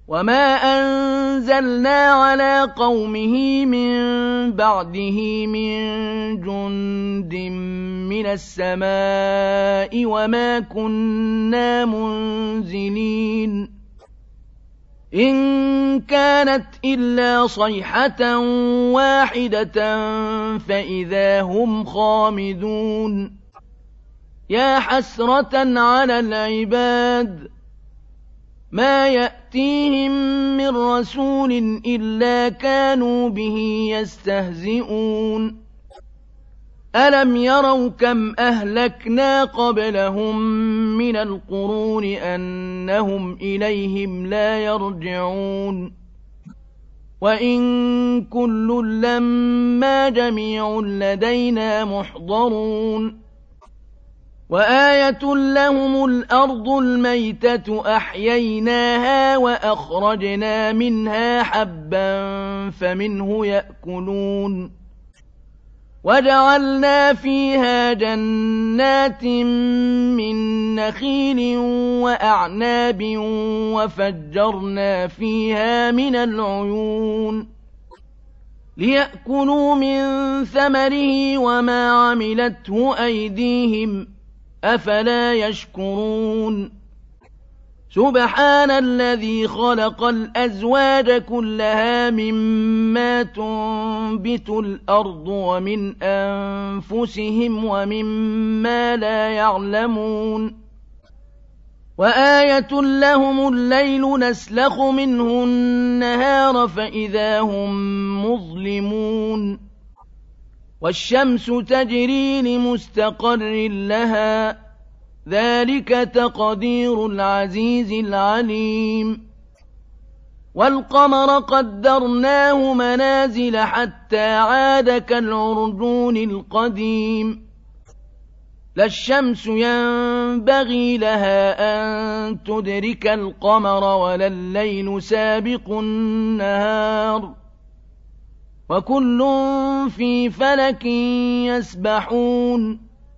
وما أنزلنا على قومه من بعده من جند من السماء وما كنا منزلين إن كانت إلا صيحة واحدة فإذا هم خامدون يا حسرة على العباد ما يأتيهم من رسول إلا كانوا به يستهزئون ألم يروا كم أهلكنا قبلهم من القرون أنهم إليهم لا يرجعون وإن كل لما جميع لدينا محضرون وآية لهم الأرض الميتة أحييناها وأخرجنا منها حبا فمنه يأكلون وجعلنا فيها جنات من نخيل وأعناب وفجرنا فيها من العيون ليأكلوا من ثمره وما عملته أيديهم أفلا يشكرون سبحان الذي خلق الأزواج كلها مما تنبت الأرض ومن أنفسهم ومما لا يعلمون وآية لهم الليل نسلخ منه النهار فإذا هم مظلمون والشمس تجري لمستقر لها ذلك تقدير العزيز العليم والقمر قدرناه منازل حتى عاد كالعرجون القديم لا الشمس ينبغي لها أن تدرك القمر ولا الليل سابق النهار وكل في فلك يسبحون